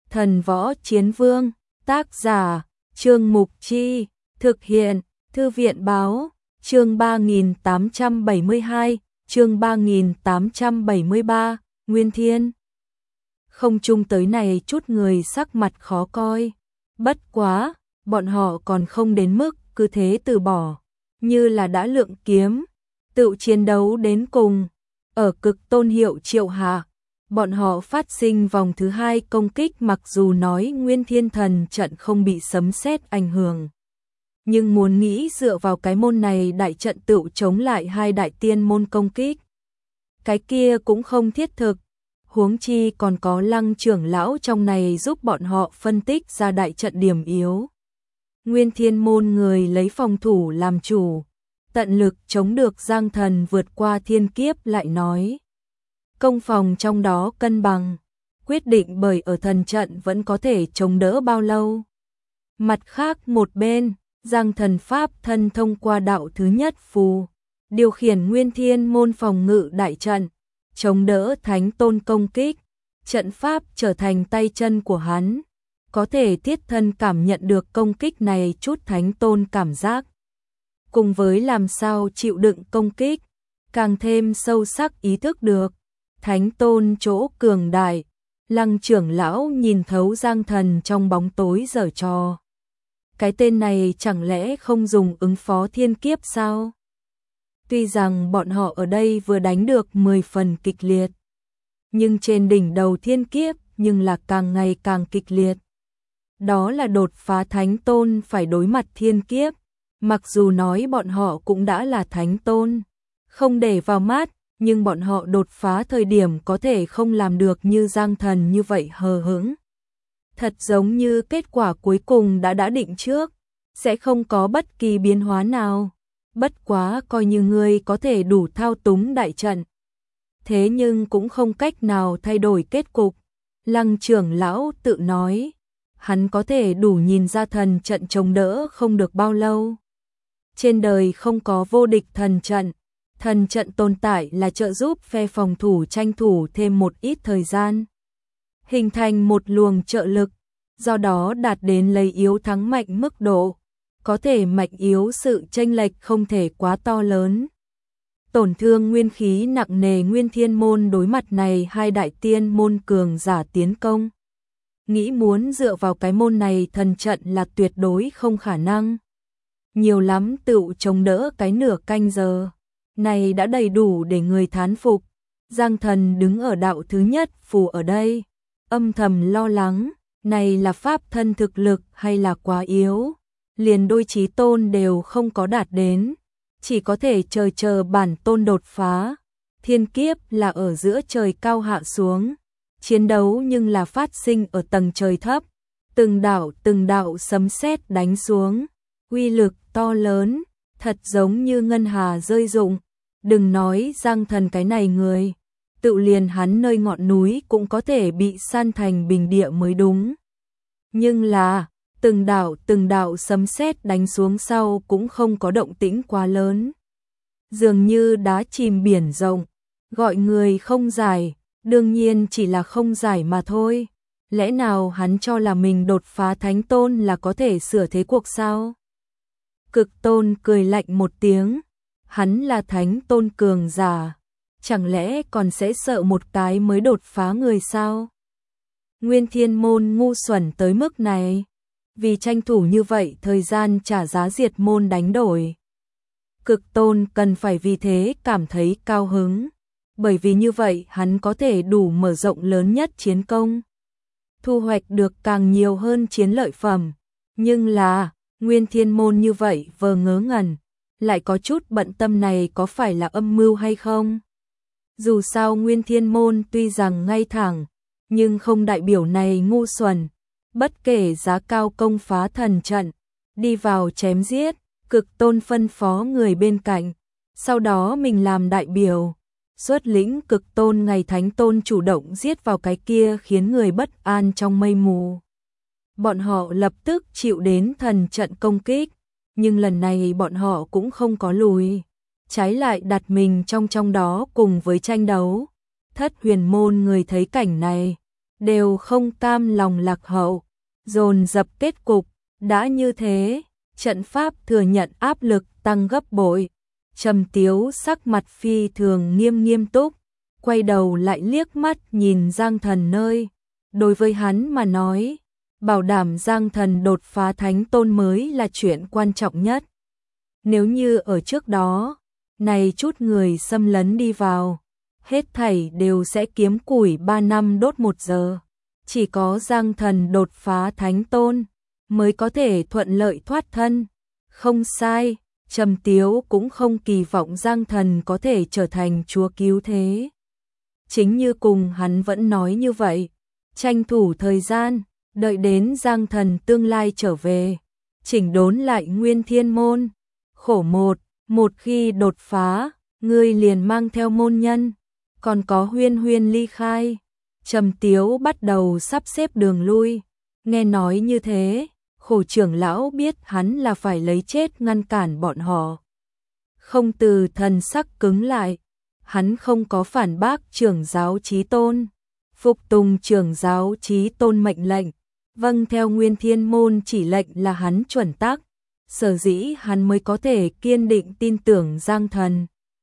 Thần Võ Chiến Vương, tác giả, Trương Mục Chi, thực hiện, Thư viện báo, chương 3872, chương 3873, Nguyên Thiên. Không chung tới này chút người sắc mặt khó coi. Bất quá, bọn họ còn không đến mức cứ thế từ bỏ, như là đã lượng kiếm, tự chiến đấu đến cùng. Ở Cực Tôn hiệu triệu hạ, bọn họ phát sinh vòng thứ 2 công kích, mặc dù nói Nguyên Thiên Thần trận không bị sấm sét ảnh hưởng, nhưng muốn nghĩ dựa vào cái môn này đại trận tự chống lại 2 đại tiên môn công kích, cái kia cũng không thiết thực. Huống chi còn có Lăng trưởng lão trong này giúp bọn họ phân tích ra đại trận điểm yếu. Nguyên Thiên môn người lấy phòng thủ làm chủ, tận lực chống được Giang Thần vượt qua thiên kiếp, lại nói công phòng trong đó cân bằng, quyết định bởi ở thần trận vẫn có thể chống đỡ bao lâu. Mặt khác một bên, Giang Thần pháp thân thông qua đạo thứ nhất phù, điều khiển Nguyên Thiên môn phòng ngự đại trận, chống đỡ Thánh Tôn công kích. Trận pháp trở thành tay chân của hắn, có thể thiết thân cảm nhận được công kích này chút Thánh Tôn cảm giác, cùng với làm sao chịu đựng công kích, càng thêm sâu sắc ý thức được Thánh Tôn chỗ cường đại. Lăng trưởng lão nhìn thấu Giang Thần trong bóng tối giở trò. Cái tên này chẳng lẽ không dùng ứng phó thiên kiếp sao? Tuy rằng bọn họ ở đây vừa đánh được 10 phần kịch liệt, nhưng trên đỉnh đầu thiên kiếp nhưng là càng ngày càng kịch liệt. Đó là đột phá Thánh Tôn phải đối mặt thiên kiếp, mặc dù nói bọn họ cũng đã là Thánh Tôn, không để vào mắt, nhưng bọn họ đột phá thời điểm có thể không làm được như Giang Thần như vậy hờ hững. Thật giống như kết quả cuối cùng đã định trước, sẽ không có bất kỳ biến hóa nào. Bất quá coi như ngươi có thể đủ thao túng đại trận, thế nhưng cũng không cách nào thay đổi kết cục. Lăng trưởng lão tự nói, hắn có thể đủ nhìn ra thần trận chống đỡ không được bao lâu. Trên đời không có vô địch thần trận tồn tại là trợ giúp phe phòng thủ tranh thủ thêm một ít thời gian, hình thành một luồng trợ lực, do đó đạt đến lấy yếu thắng mạnh mức độ. Có thể mạnh yếu sự chênh lệch không thể quá to lớn, tổn thương nguyên khí nặng nề. Nguyên Thiên môn đối mặt này 2 đại tiên môn cường giả tiến công, nghĩ muốn dựa vào cái môn này thần trận là tuyệt đối không khả năng. Nhiều lắm tựu chống đỡ cái nửa canh giờ, này đã đầy đủ để người thán phục. Giang Thần đứng ở đạo thứ nhất phù ở đây, âm thầm lo lắng, này là pháp thân thực lực hay là quá yếu, liền đôi chí tôn đều không có đạt đến, chỉ có thể chờ bản tôn đột phá. Thiên kiếp là ở giữa trời cao hạ xuống, chiến đấu nhưng là phát sinh ở tầng trời thấp, từng đạo sấm sét đánh xuống, uy lực to lớn, thật giống như ngân hà rơi rụng. Đừng nói Giang Thần cái này người, tự liền hắn nơi ngọn núi cũng có thể bị san thành bình địa mới đúng. Nhưng là từng đạo sấm sét đánh xuống sau cũng không có động tĩnh quá lớn, dường như đá chìm biển rộng, gọi người không giải. Đương nhiên chỉ là không giải mà thôi, lẽ nào hắn cho là mình đột phá Thánh Tôn là có thể sửa thế cuộc sao? Cực Tôn cười lạnh một tiếng, hắn là Thánh Tôn cường giả, chẳng lẽ còn sẽ sợ một cái mới đột phá người sao? Nguyên Thiên môn ngu xuẩn tới mức này, vì tranh thủ như vậy thời gian trả giá diệt môn đánh đổi. Cực Tôn cần phải vì thế cảm thấy cao hứng, bởi vì như vậy hắn có thể đủ mở rộng lớn nhất chiến công, thu hoạch được càng nhiều hơn chiến lợi phẩm. Nhưng là Nguyên Thiên môn như vậy vờ ngớ ngẩn, lại có chút bận tâm, này có phải là âm mưu hay không? Dù sao Nguyên Thiên môn tuy rằng ngay thẳng, nhưng không đại biểu này ngu xuẩn. Bất kể giá cao công phá thần trận, đi vào chém giết. Cực Tôn phân phó người bên cạnh, sau đó mình làm đại biểu, xuất lĩnh Cực Tôn ngày Thánh Tôn chủ động giết vào cái kia khiến người bất an trong mây mù. Bọn họ lập tức chịu đến thần trận công kích, nhưng lần này bọn họ cũng không có lùi, trái lại đặt mình trong đó cùng với tranh đấu. Thất Huyền môn người thấy cảnh này, đều không cam lòng lạc hậu, dồn dập kết cục, đã như thế, trận pháp thừa nhận áp lực tăng gấp bội. Trầm Tiếu sắc mặt phi thường nghiêm túc, quay đầu lại liếc mắt nhìn Giang Thần nơi. Đối với hắn mà nói, bảo đảm Giang Thần đột phá thánh tôn mới là chuyện quan trọng nhất. Nếu như ở trước đó, này chút người xâm lấn đi vào, hết thảy đều sẽ kiếm củi 3 năm đốt 1 giờ. Chỉ có Giang Thần đột phá thánh tôn mới có thể thuận lợi thoát thân. Không sai, Trầm Tiếu cũng không kỳ vọng Giang Thần có thể trở thành chúa cứu thế. Chính như cùng hắn vẫn nói như vậy, tranh thủ thời gian, đợi đến Giang Thần tương lai trở về, chỉnh đốn lại Nguyên Thiên Môn. Khổ một khi đột phá, ngươi liền mang theo môn nhân, còn có Huyên ly khai. Trầm Tiếu bắt đầu sắp xếp đường lui, nghe nói như thế, Khổ trưởng lão biết hắn là phải lấy chết ngăn cản bọn họ. Không từ thần sắc cứng lại, hắn không có phản bác trưởng giáo chí tôn, phục tùng trưởng giáo chí tôn mệnh lệnh, vâng theo Nguyên Thiên Môn chỉ lệnh là hắn chuẩn tắc, sở dĩ hắn mới có thể kiên định tin tưởng Giang Thần.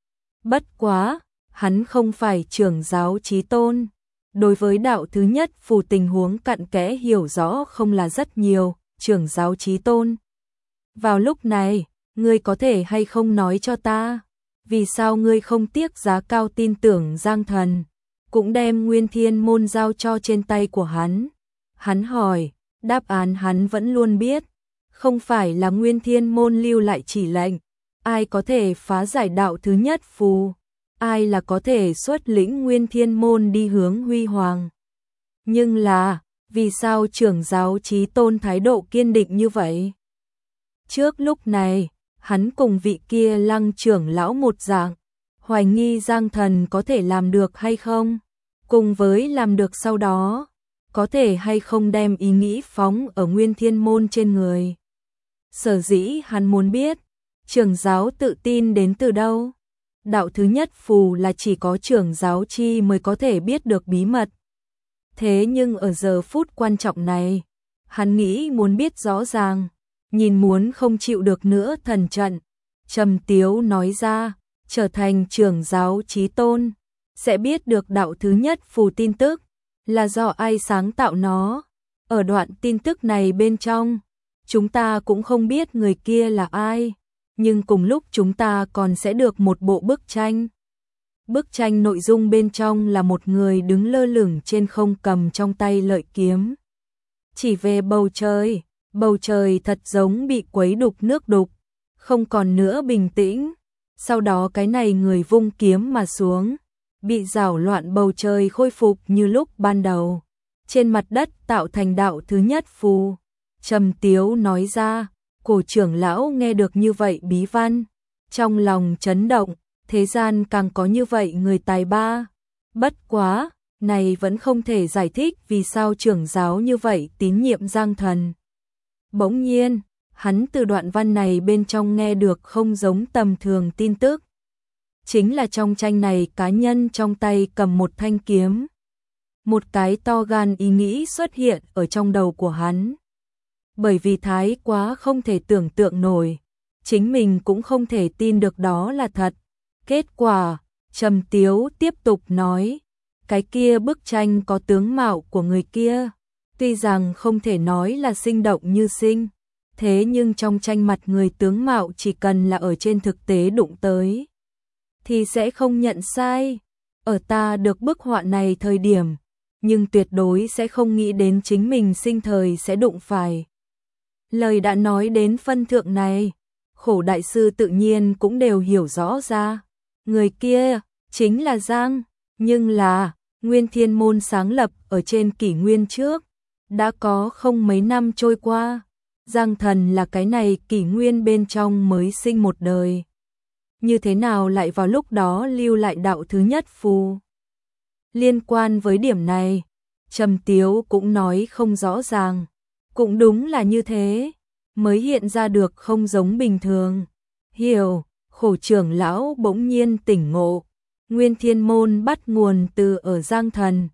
Bất quá, hắn không phải trưởng giáo chí tôn, đối với đạo thứ nhất phù tình huống cặn kẽ hiểu rõ không là rất nhiều. Trưởng giáo chí tôn, vào lúc này, ngươi có thể hay không nói cho ta, vì sao ngươi không tiếc giá cao tin tưởng Giang Thần, cũng đem Nguyên Thiên Môn giao cho trên tay của hắn? Hắn hỏi, đáp án hắn vẫn luôn biết, không phải là Nguyên Thiên Môn lưu lại chỉ lệnh, ai có thể phá giải đạo thứ nhất phù, ai là có thể xuất lĩnh Nguyên Thiên Môn đi hướng huy hoàng. Nhưng là, vì sao trưởng giáo chí tôn thái độ kiên định như vậy? Trước lúc này, hắn cùng vị kia Lăng trưởng lão một dạng, hoài nghi Giang Thần có thể làm được hay không, cùng với làm được sau đó, có thể hay không đem ý nghĩ phóng ở Nguyên Thiên Môn trên người. Sở dĩ hắn muốn biết, trưởng giáo tự tin đến từ đâu? Đạo thứ nhất phù là chỉ có trưởng giáo chi mới có thể biết được bí mật. Thế nhưng ở giờ phút quan trọng này, hắn nghĩ muốn biết rõ ràng, nhìn muốn không chịu được nữa thần trận. Trầm Tiếu nói ra, trở thành trưởng giáo chí tôn, sẽ biết được đạo thứ nhất phù tin tức, là do ai sáng tạo nó. Ở đoạn tin tức này bên trong, chúng ta cũng không biết người kia là ai, nhưng cùng lúc chúng ta còn sẽ được một bộ bức tranh. Bức tranh nội dung bên trong là một người đứng lơ lửng trên không cầm trong tay lợi kiếm. Chỉ về bầu trời thật giống bị quấy đục nước đục, không còn nữa bình tĩnh. Sau đó cái này người vung kiếm mà xuống, bị rảo loạn bầu trời khôi phục như lúc ban đầu. Trên mặt đất tạo thành đạo thứ nhất phù. Trầm Tiếu nói ra, Cổ trưởng lão nghe được như vậy bí văn, trong lòng chấn động. Thế gian càng có như vậy người tài ba. Bất quá, này vẫn không thể giải thích vì sao trưởng giáo như vậy tín nhiệm Giang Thần. Bỗng nhiên, hắn từ đoạn văn này bên trong nghe được không giống tầm thường tin tức. Chính là trong tranh này cá nhân trong tay cầm một thanh kiếm. Một cái to gan ý nghĩ xuất hiện ở trong đầu của hắn. Bởi vì thái quá không thể tưởng tượng nổi, chính mình cũng không thể tin được đó là thật. Kết quả, Trầm Tiếu tiếp tục nói, cái kia bức tranh có tướng mạo của người kia, tuy rằng không thể nói là sinh động như sinh, thế nhưng trong tranh mặt người tướng mạo chỉ cần là ở trên thực tế đụng tới, thì sẽ không nhận sai. Ở ta được bức họa này thời điểm, nhưng tuyệt đối sẽ không nghĩ đến chính mình sinh thời sẽ đụng phải. Lời đã nói đến phân thượng này, Khổ đại sư tự nhiên cũng đều hiểu rõ ra. Người kia chính là Giang, nhưng là Nguyên Thiên Môn sáng lập ở trên kỷ nguyên trước, đã có không mấy năm trôi qua. Giang Thần là cái này kỷ nguyên bên trong mới sinh một đời. Như thế nào lại vào lúc đó lưu lại đạo thứ nhất phù? Liên quan với điểm này, Trầm Tiếu cũng nói không rõ ràng. Cũng đúng là như thế, mới hiện ra được không giống bình thường. Hiểu. Khổ trưởng lão bỗng nhiên tỉnh ngộ, Nguyên Thiên Môn bắt nguồn từ ở Giang Thần,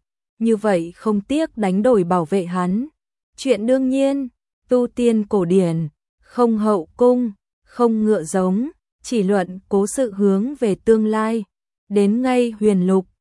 như vậy không tiếc đánh đổi bảo vệ hắn. Chuyện đương nhiên, tu tiên cổ điển, không hậu cung, không ngựa giống, chỉ luận cố sự hướng về tương lai. Đến ngay huyền lục,